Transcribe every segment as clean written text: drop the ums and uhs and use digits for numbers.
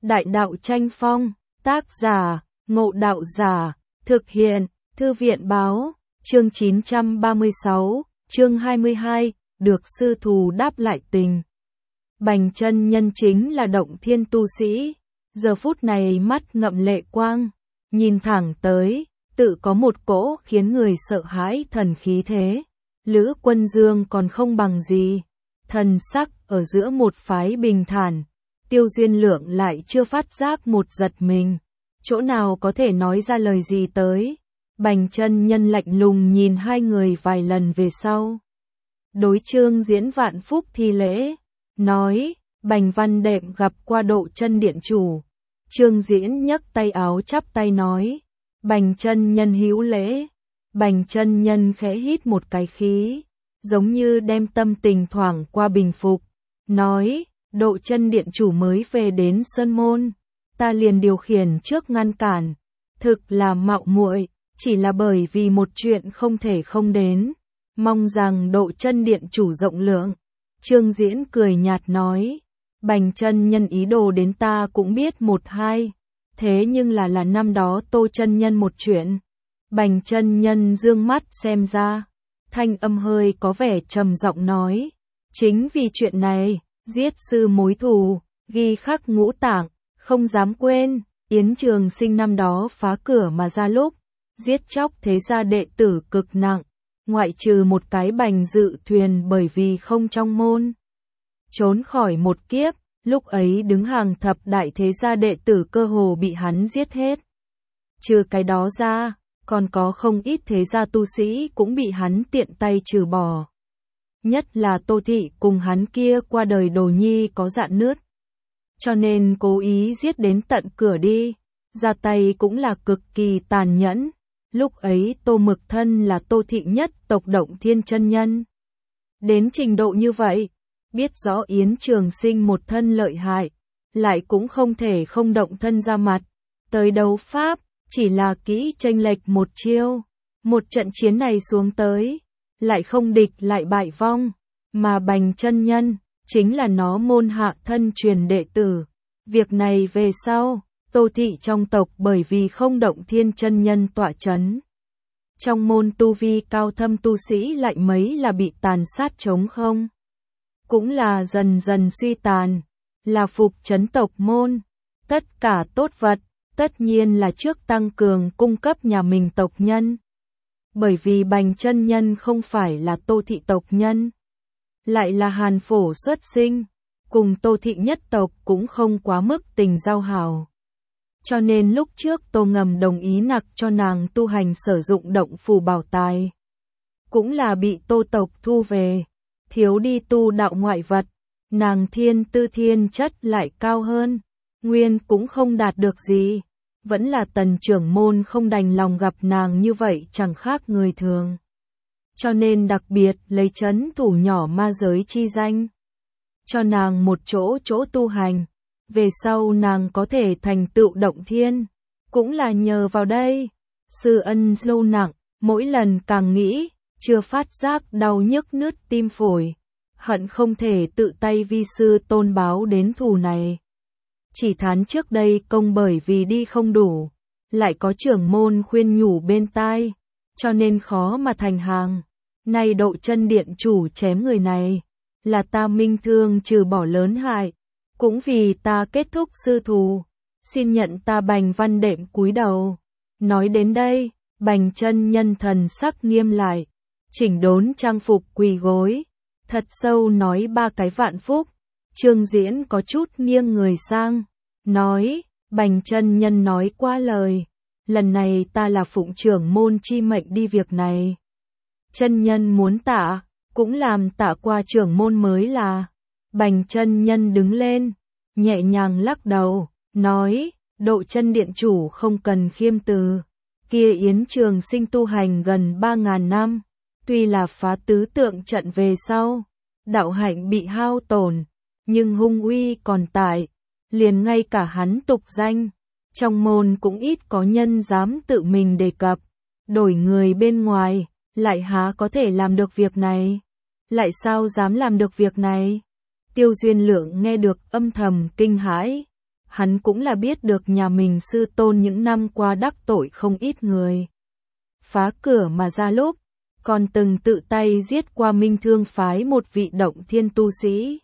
Đại đạo tranh phong, tác giả, Ngộ Đạo Giả, thực hiện, Thư viện báo, chương 936, chương 22, được sư thù đáp lại tình. Bành chân nhân chính là động thiên tu sĩ, giờ phút này mắt ngậm lệ quang, nhìn thẳng tới, tự có một cỗ khiến người sợ hãi thần khí thế. Lữ Quân Dương còn không bằng gì, thần sắc ở giữa một phái bình thản, Tiêu Duyên Lượng lại chưa phát giác một giật mình, chỗ nào có thể nói ra lời gì tới. Bành chân nhân lạnh lùng nhìn hai người vài lần về sau. Đối Trương Diễn vạn phúc thi lễ, nói, Bành Văn Đệm gặp qua Độ Chân Điện chủ. Trương Diễn nhấc tay áo chắp tay nói, Bành chân nhân hữu lễ. Bành chân nhân khẽ hít một cái khí, giống như đem tâm tình thoảng qua bình phục, nói, Độ Chân Điện chủ mới về đến Sơn Môn, ta liền điều khiển trước ngăn cản, thực là mạo muội, chỉ là bởi vì một chuyện không thể không đến, mong rằng Độ Chân Điện chủ rộng lượng. Trương Diễn cười nhạt nói, Bành chân nhân ý đồ đến ta cũng biết một hai, thế nhưng là năm đó Tô chân nhân một chuyện. Bành chân nhân dương mắt xem ra, thanh âm hơi có vẻ trầm giọng nói, chính vì chuyện này, giết sư mối thù, ghi khắc ngũ tạng, không dám quên, Yến Trường Sinh năm đó phá cửa mà ra lúc, giết chóc thế gia đệ tử cực nặng, ngoại trừ một cái Bành Dự Thuyền bởi vì không trong môn, trốn khỏi một kiếp, lúc ấy đứng hàng thập đại thế gia đệ tử cơ hồ bị hắn giết hết. Trừ cái đó ra, còn có không ít thế gia tu sĩ cũng bị hắn tiện tay trừ bỏ. Nhất là Tô Thị cùng hắn kia qua đời đồ nhi có dạn nứt. Cho nên cố ý giết đến tận cửa đi, ra tay cũng là cực kỳ tàn nhẫn. Lúc ấy Tô Mực Thân là Tô Thị nhất tộc Động Thiên chân nhân. Đến trình độ như vậy, biết rõ Yến Trường Sinh một thân lợi hại, lại cũng không thể không động thân ra mặt. Tới đấu pháp, chỉ là kỹ chênh lệch một chiêu, một trận chiến này xuống tới, lại không địch lại bại vong, mà Bành chân nhân, chính là nó môn hạ thân truyền đệ tử. Việc này về sau, Tô Thị trong tộc bởi vì không Động Thiên chân nhân tọa chấn. Trong môn tu vi cao thâm tu sĩ lại mấy là bị tàn sát trống không. Cũng là dần dần suy tàn, là phục chấn tộc môn, tất cả tốt vật. Tất nhiên là trước tăng cường cung cấp nhà mình tộc nhân. Bởi vì Bành chân nhân không phải là Tô Thị tộc nhân, lại là Hàn Phổ xuất sinh, cùng Tô Thị nhất tộc cũng không quá mức tình giao hảo. Cho nên lúc trước Tô Ngầm đồng ý nặc cho nàng tu hành sử dụng động phù bảo tài. Cũng là bị Tô tộc thu về, thiếu đi tu đạo ngoại vật, nàng thiên tư thiên chất lại cao hơn. Nguyên cũng không đạt được gì, vẫn là Tần trưởng môn không đành lòng gặp nàng như vậy chẳng khác người thường. Cho nên đặc biệt lấy trấn thủ nhỏ ma giới chi danh, cho nàng một chỗ tu hành, về sau nàng có thể thành tựu Động Thiên, cũng là nhờ vào đây. Sư ân lâu nặng, mỗi lần càng nghĩ, chưa phát giác đau nhức nứt tim phổi, hận không thể tự tay vi sư tôn báo đến thù này. Chỉ thán trước đây công bởi vì đi không đủ, lại có trưởng môn khuyên nhủ bên tai, cho nên khó mà thành hàng. Nay Độ Chân Điện chủ chém người này, là ta minh thương trừ bỏ lớn hại, cũng vì ta kết thúc sư thù, xin nhận ta Bành Văn Đệm cúi đầu. Nói đến đây, Bành chân nhân thần sắc nghiêm lại, chỉnh đốn trang phục quỳ gối, thật sâu nói ba cái vạn phúc. Trương Diễn có chút nghiêng người sang, nói, Bành chân nhân nói qua lời, lần này ta là phụng trưởng môn chi mệnh đi việc này. Chân nhân muốn tạ, cũng làm tạ qua trưởng môn mới là. Bành chân nhân đứng lên, nhẹ nhàng lắc đầu, nói, Độ Chân Điện chủ không cần khiêm từ. Kia Yến Trường Sinh tu hành gần 3.000 năm, tuy là phá tứ tượng trận về sau, đạo hạnh bị hao tổn, nhưng hung uy còn tại, liền ngay cả hắn tục danh, trong môn cũng ít có nhân dám tự mình đề cập, đổi người bên ngoài, lại há có thể làm được việc này, lại sao dám làm được việc này. Tiêu Duyên Lượng nghe được âm thầm kinh hãi, hắn cũng là biết được nhà mình sư tôn những năm qua đắc tội không ít người. Phá cửa mà ra lúc, còn từng tự tay giết qua Minh Thương phái một vị động thiên tu sĩ.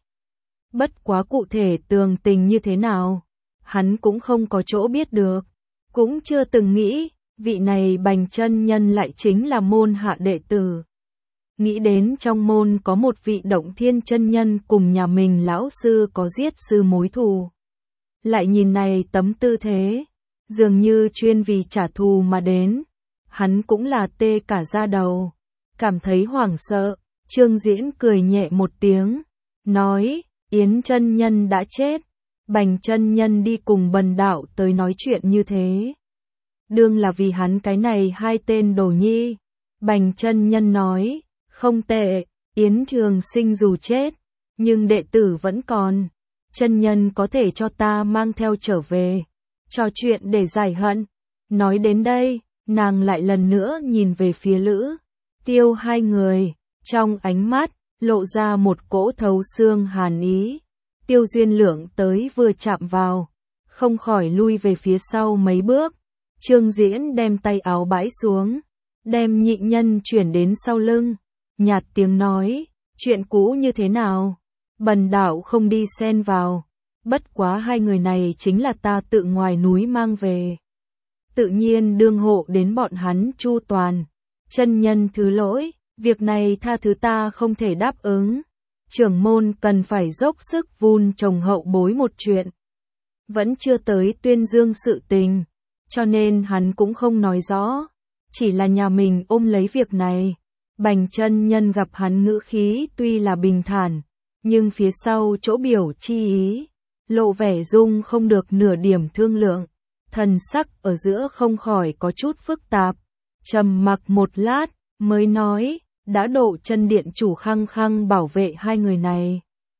Bất quá cụ thể tường tình như thế nào, hắn cũng không có chỗ biết được, cũng chưa từng nghĩ, vị này Bành chân nhân lại chính là môn hạ đệ tử. Nghĩ đến trong môn có một vị động thiên chân nhân cùng nhà mình lão sư có giết sư mối thù. Lại nhìn này tấm tư thế, dường như chuyên vì trả thù mà đến, hắn cũng là tê cả da đầu, cảm thấy hoảng sợ. Trương Diễn cười nhẹ một tiếng, nói, Yến chân nhân đã chết, Bành chân nhân đi cùng Bần đạo tới nói chuyện như thế. Đương là vì hắn cái này hai tên đồ nhi. Bành chân nhân nói, không tệ, Yến Trường Sinh dù chết, nhưng đệ tử vẫn còn. Chân nhân có thể cho ta mang theo trở về, trò chuyện để giải hận. Nói đến đây, nàng lại lần nữa nhìn về phía Lữ Tiêu hai người, trong ánh mắt lộ ra một cỗ thấu xương hàn ý. Tiêu Duyên Lượng tới vừa chạm vào, không khỏi lui về phía sau mấy bước. Trương Diễn đem tay áo bãi xuống, đem nhị nhân chuyển đến sau lưng, nhạt tiếng nói, chuyện cũ như thế nào? Bần đạo không đi xen vào, bất quá hai người này chính là ta tự ngoài núi mang về. Tự nhiên đương hộ đến bọn hắn chu toàn. Chân nhân thứ lỗi, việc này tha thứ ta không thể đáp ứng. Trưởng môn cần phải dốc sức vun trồng hậu bối một chuyện. Vẫn chưa tới tuyên dương sự tình, cho nên hắn cũng không nói rõ. Chỉ là nhà mình ôm lấy việc này. Bành chân nhân gặp hắn ngữ khí tuy là bình thản, nhưng phía sau chỗ biểu chi ý, lộ vẻ dung không được nửa điểm thương lượng. Thần sắc ở giữa không khỏi có chút phức tạp. Trầm mặc một lát, mới nói, đã độ chân điện chủ khăng khăng bảo vệ hai người này.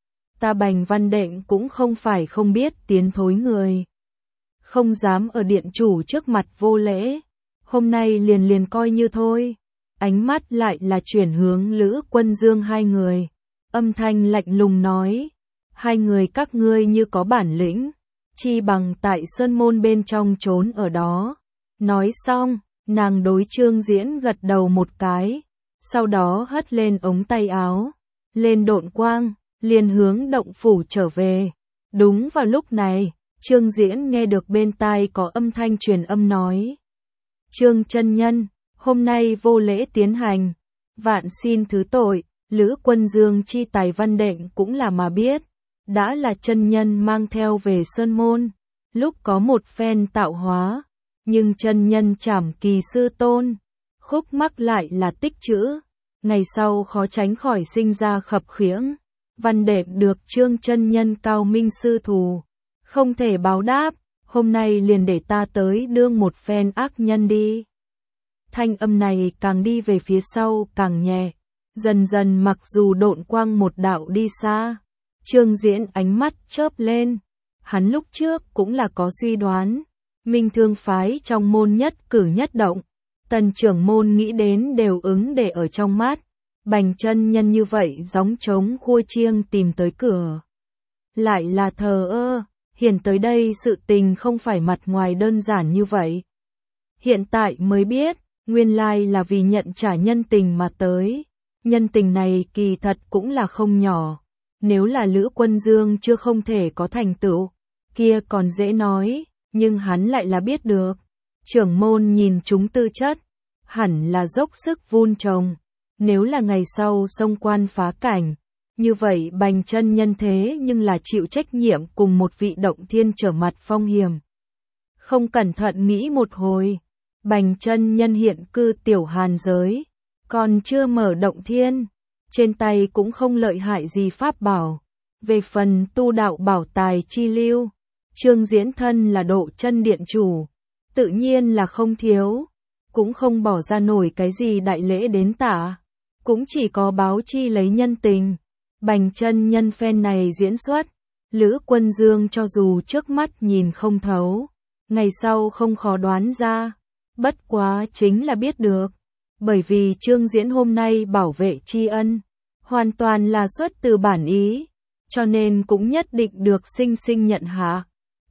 Ta Bành Văn Đệm cũng không phải không biết tiến thối người. Không dám ở điện chủ trước mặt vô lễ. Hôm nay liền coi như thôi. Ánh mắt lại là chuyển hướng Lữ Quân Dương hai người. Âm thanh lạnh lùng nói, hai người các ngươi như có bản lĩnh, chi bằng tại sơn môn bên trong trốn ở đó. Nói xong, nàng đối Trương Diễn gật đầu một cái, sau đó hất lên ống tay áo, lên độn quang, liền hướng động phủ trở về. Đúng vào lúc này, Trương Diễn nghe được bên tai có âm thanh truyền âm nói, Trương chân nhân, hôm nay vô lễ tiến hành, vạn xin thứ tội. Lữ Quân Dương chi tài Văn Đệm cũng là mà biết, đã là chân nhân mang theo về sơn môn, lúc có một phen tạo hóa, nhưng chân nhân trảm kỳ sư tôn, khúc mắc lại là tích trữ, ngày sau khó tránh khỏi sinh ra khập khiễng. Văn Đệm được Trương chân nhân cao minh sư thù, không thể báo đáp, hôm nay liền để ta tới đương một phen ác nhân đi. Thanh âm này càng đi về phía sau càng nhẹ. Dần dần mặc dù độn quang một đạo đi xa, Trương Diễn ánh mắt chớp lên. Hắn lúc trước cũng là có suy đoán, Minh Thương phái trong môn nhất cử nhất động, tần trưởng môn nghĩ đến đều ứng để ở trong mắt. Bành chân nhân như vậy gióng trống khua chiêng tìm tới cửa, lại là thờ ơ. Hiện tới đây sự tình không phải mặt ngoài đơn giản như vậy. Hiện tại mới biết, nguyên lai là vì nhận trả nhân tình mà tới. Nhân tình này kỳ thật cũng là không nhỏ. Nếu là Lữ Quân Dương chưa không thể có thành tựu, kia còn dễ nói, nhưng hắn lại là biết được. Trưởng môn nhìn chúng tư chất, hẳn là dốc sức vun trồng. Nếu là ngày sau xông quan phá cảnh, như vậy Bành chân nhân thế nhưng là chịu trách nhiệm cùng một vị động thiên trở mặt phong hiểm. Không cẩn thận nghĩ một hồi, Bành chân nhân hiện cư tiểu hàn giới, còn chưa mở động thiên, trên tay cũng không lợi hại gì pháp bảo. Về phần tu đạo bảo tài chi lưu, Trương Diễn thân là độ chân điện chủ, tự nhiên là không thiếu, cũng không bỏ ra nổi cái gì đại lễ đến tả, cũng chỉ có báo chi lấy nhân tình. Bành chân nhân phen này diễn xuất, Lữ Quân Dương cho dù trước mắt nhìn không thấu, ngày sau không khó đoán ra, bất quá chính là biết được. Bởi vì Trương Diễn hôm nay bảo vệ tri ân, hoàn toàn là xuất từ bản ý, cho nên cũng nhất định được sinh sinh nhận hạ.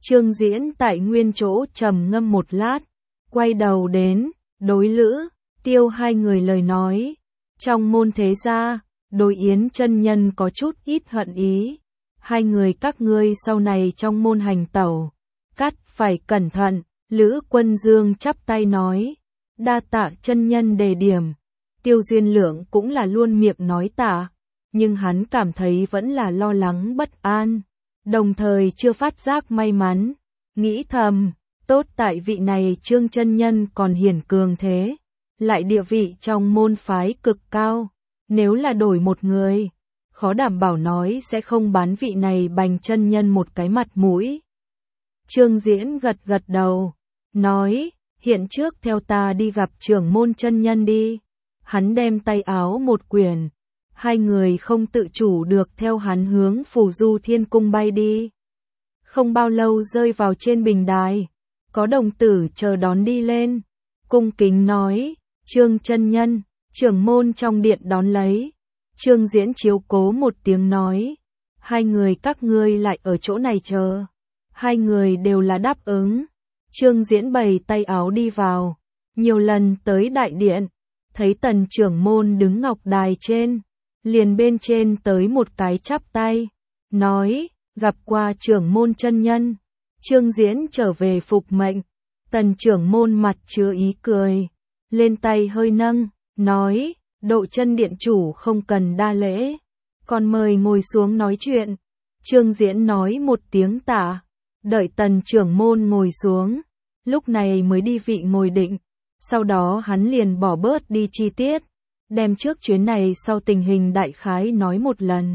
Trương Diễn tại nguyên chỗ trầm ngâm một lát, quay đầu đến, đối Lữ, Tiêu hai người lời nói. Trong môn thế gia, đối Yến chân nhân có chút ít hận ý. Hai người các ngươi sau này trong môn hành tẩu, cắt phải cẩn thận. Lữ Quân Dương chắp tay nói, đa tạ chân nhân đề điểm. Tiêu Duyên Lượng cũng là luôn miệng nói tạ, nhưng hắn cảm thấy vẫn là lo lắng bất an, đồng thời chưa phát giác may mắn, nghĩ thầm, tốt tại vị này Trương chân nhân còn hiển cường thế, lại địa vị trong môn phái cực cao, nếu là đổi một người, khó đảm bảo nói sẽ không bán vị này Bành chân nhân một cái mặt mũi. Trương Diễn gật gật đầu, nói, hiện trước theo ta đi gặp trưởng môn chân nhân đi. Hắn đem tay áo một quyển, hai người không tự chủ được theo hắn hướng Phù Du Thiên Cung bay đi. Không bao lâu rơi vào trên bình đài, có đồng tử chờ đón đi lên, cung kính nói, Trương chân nhân, trưởng môn trong điện đón lấy. Trương Diễn chiếu cố một tiếng nói, hai người các ngươi lại ở chỗ này chờ. Hai người đều là đáp ứng. Trương Diễn bày tay áo đi vào, nhiều lần tới đại điện, thấy Tần trưởng môn đứng ngọc đài trên, liền bên trên tới một cái chắp tay, nói, gặp qua trưởng môn chân nhân. Trương Diễn trở về phục mệnh, Tần trưởng môn mặt chứa ý cười, lên tay hơi nâng, nói, Độ Chân điện chủ không cần đa lễ, còn mời ngồi xuống nói chuyện. Trương Diễn nói một tiếng tạ, đợi Tần trưởng môn ngồi xuống, lúc này mới đi vị ngồi định. Sau đó hắn liền bỏ bớt đi chi tiết, đem trước chuyến này sau tình hình đại khái nói một lần.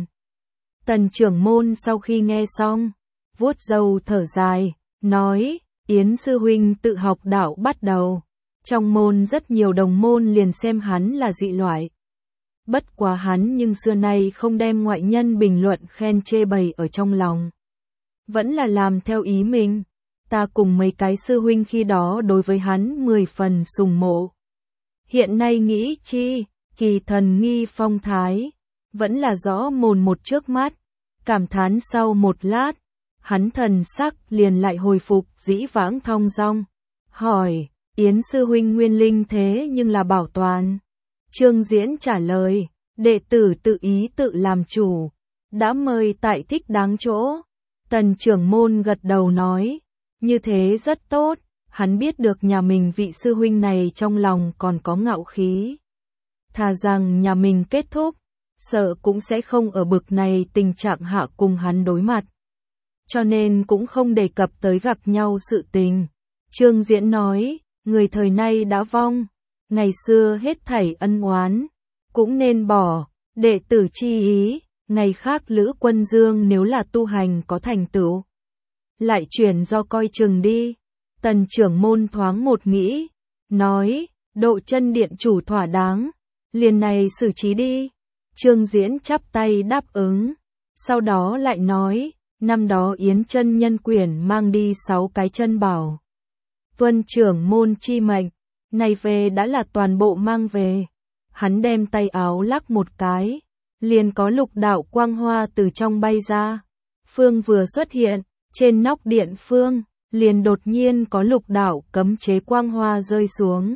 Tần trưởng môn sau khi nghe xong, vuốt râu thở dài, nói, Yến sư huynh tự học đạo bắt đầu. Trong môn rất nhiều đồng môn liền xem hắn là dị loại. Bất quá hắn nhưng xưa nay không đem ngoại nhân bình luận khen chê bày ở trong lòng. Vẫn là làm theo ý mình. Ta cùng mấy cái sư huynh khi đó đối với hắn 10 phần sùng mộ. Hiện nay nghĩ chi, kỳ thần nghi phong thái, vẫn là rõ mồn một trước mắt. Cảm thán sau một lát, hắn thần sắc liền lại hồi phục dĩ vãng thong dong. Hỏi, Yến sư huynh nguyên linh thế nhưng là bảo toàn. Trương Diễn trả lời, đệ tử tự ý tự làm chủ, đã mời tại thích đáng chỗ. Tần trưởng môn gật đầu nói, như thế rất tốt, hắn biết được nhà mình vị sư huynh này trong lòng còn có ngạo khí. Thà rằng nhà mình kết thúc, sợ cũng sẽ không ở bực này tình trạng hạ cùng hắn đối mặt. Cho nên cũng không đề cập tới gặp nhau sự tình. Trương Diễn nói, người thời nay đã vong, ngày xưa hết thảy ân oán, cũng nên bỏ, đệ tử chi ý, ngày khác Lữ Quân Dương nếu là tu hành có thành tựu, lại chuyển do coi chừng đi. Tần trưởng môn thoáng một nghĩ, nói, Độ Chân điện chủ thỏa đáng, liền này xử trí đi. Trương Diễn chắp tay đáp ứng, sau đó lại nói, năm đó Yến chân nhân quyển mang đi 6 cái chân bảo. Tuân trưởng môn chi mệnh, này về đã là toàn bộ mang về. Hắn đem tay áo lắc một cái, liền có lục đạo quang hoa từ trong bay ra. Phương vừa xuất hiện, trên nóc điện phương, liền đột nhiên có lục đạo cấm chế quang hoa rơi xuống.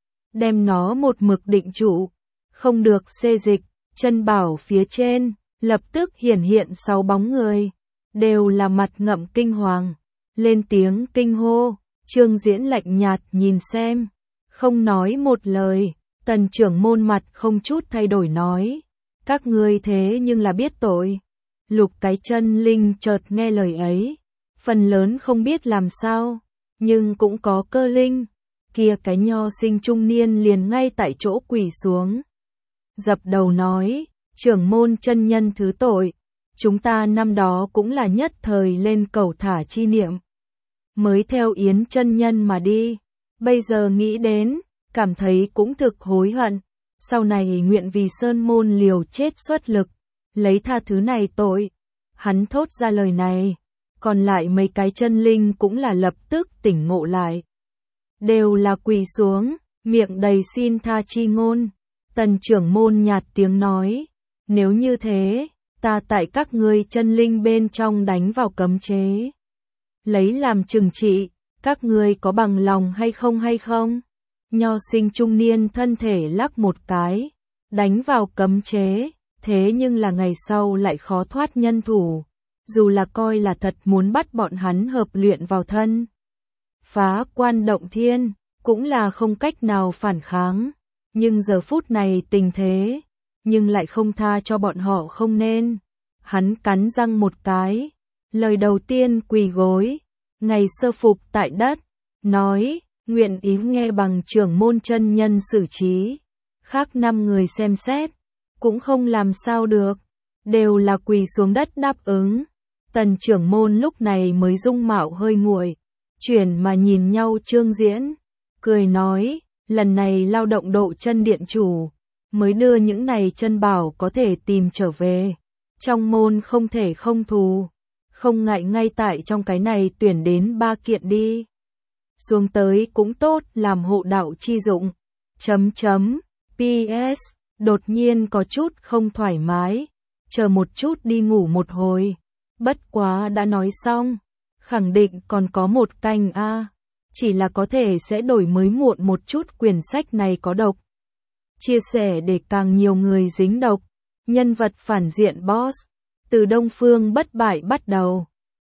Đem nó một mực định trụ, không được xê dịch, chân bảo phía trên, lập tức hiển hiện 6 bóng người, đều là mặt ngậm kinh hoàng, lên tiếng kinh hô. Trương Diễn lạnh nhạt nhìn xem, không nói một lời. Tần trưởng môn mặt không chút thay đổi nói, các ngươi thế nhưng là biết tội. Lục cái chân linh chợt nghe lời ấy, phần lớn không biết làm sao, nhưng cũng có cơ linh. Kia cái nho sinh trung niên liền ngay tại chỗ quỳ xuống, dập đầu nói, trưởng môn chân nhân thứ tội, chúng ta năm đó cũng là nhất thời lên cầu thả chi niệm, mới theo Yến chân nhân mà đi, bây giờ nghĩ đến, cảm thấy cũng thực hối hận, sau này nguyện vì sơn môn liều chết xuất lực, lấy tha thứ này tội. Hắn thốt ra lời này, còn lại mấy cái chân linh cũng là lập tức tỉnh ngộ lại, đều là quỳ xuống, miệng đầy xin tha chi ngôn. Tần trưởng môn nhạt tiếng nói, nếu như thế, ta tại các ngươi chân linh bên trong đánh vào cấm chế. lấy làm trừng trị, các ngươi có bằng lòng hay không? Nho sinh trung niên thân thể lắc một cái, đánh vào cấm chế, thế nhưng là ngày sau lại khó thoát nhân thủ, dù là coi là thật muốn bắt bọn hắn hợp luyện vào thân. Phá quan động thiên, cũng là không cách nào phản kháng, nhưng giờ phút này tình thế, nhưng lại không tha cho bọn họ không nên. Hắn cắn răng một cái, lời đầu tiên quỳ gối, ngày sơ phục tại đất, nói, nguyện ý nghe bằng trưởng môn chân nhân xử trí. Khác 5 người xem xét, cũng không làm sao được, đều là quỳ xuống đất đáp ứng. Tần trưởng môn lúc này mới dung mạo hơi nguội, chuyển mà nhìn nhau Trương Diễn, cười nói, lần này lao động độ chân điện chủ, mới đưa những này chân bảo có thể tìm trở về. Trong môn không thể không thù, không ngại ngay tại trong cái này tuyển đến 3 kiện đi. Xuống tới cũng tốt làm hộ đạo chi dụng. PS, đột nhiên có chút không thoải mái, chờ một chút đi ngủ một hồi. Bất quá đã nói xong, khẳng định còn có một canh a, chỉ là có thể sẽ đổi mới muộn một chút, quyển sách này có độc. Chia sẻ để càng nhiều người dính độc. Nhân vật phản diện boss, từ Đông Phương bất bại bắt đầu.